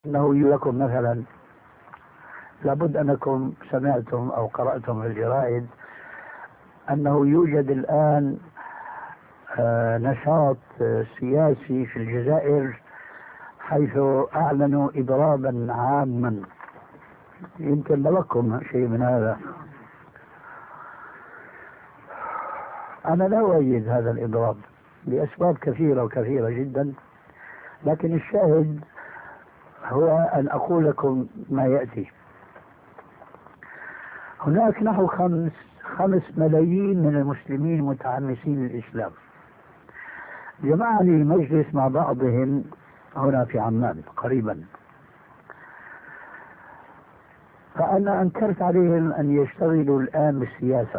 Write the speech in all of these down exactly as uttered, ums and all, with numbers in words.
أنه لكم مثلا لابد أنكم سمعتم أو قرأتم في الجرائد أنه يوجد الآن نشاط سياسي في الجزائر حيث أعلنوا إضرابا عاما. يمكن لكم شيء من هذا. أنا لا أؤيد هذا الإضراب لأسباب كثيرة وكثيرة جدا، لكن الشاهد هو أن أقول لكم ما يأتي. هناك نحو خمس خمس ملايين من المسلمين متحمسين للإسلام. جمعني مجلس مع بعضهم هنا في عمان قريبا، فأنا أنكرت عليهم أن يشتغلوا الآن بالسياسة،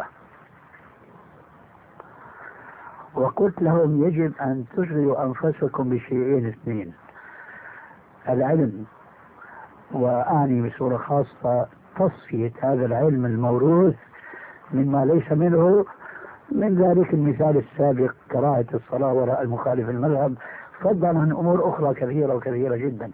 وقلت لهم يجب أن تشغلوا أنفسكم بشيئين اثنين: العلم، وأعني بصورة خاصة تصفية هذا العلم الموروث مما ليس منه، من ذلك المثال السابق كراهة الصلاة وراء المخالف المذهب، فضلا عن أمور أخرى كثيرة وكثيرة جدا.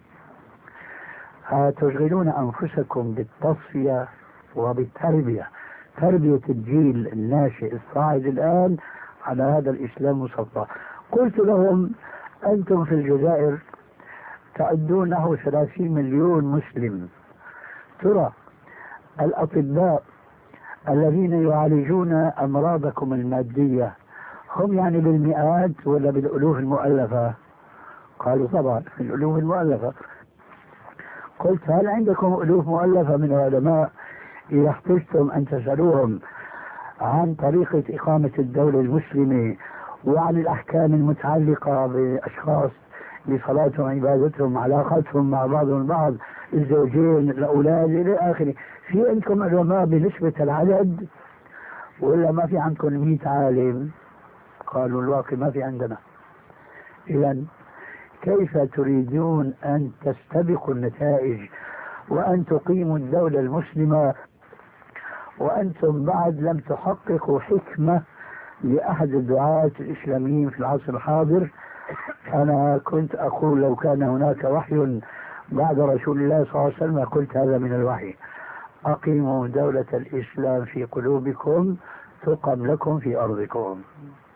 تشغلون أنفسكم بالتصفية وبالتربية، تربية الجيل الناشئ الصاعد الآن على هذا الإسلام مصفى. قلت لهم أنتم في الجزائر تعدون نحو ثلاثين مليون مسلم، ترى الأطباء الذين يعالجون أمراضكم المادية هم يعني بالمئات ولا بالألوف المؤلفة؟ قالوا طبعا الألوف المؤلفة. قلت هل عندكم ألوف مؤلفة من العلماء إذا احتجتم أن تسألوهم عن طريقة إقامة الدولة المسلمة وعن الأحكام المتعلقة بأشخاص بصلاتهم عبادتهم علاقتهم مع بعضهم البعض، الزوجين الأولاد إلى آخره؟ في عندكم علماء بنسبة العدد ولا ما في عندكم مئة عالم؟ قالوا الواقع ما في عندنا. إذا كيف تريدون أن تستبقوا النتائج وأن تقيموا الدولة المسلمة وأنتم بعد لم تحققوا حكمة لأحد الدعاة الإسلاميين في العصر الحاضر؟ أنا كنت أقول لو كان هناك وحي بعد رسول الله صلى الله عليه وسلم قلت هذا من الوحي: أقيموا دولة الإسلام في قلوبكم تقم لكم في أرضكم.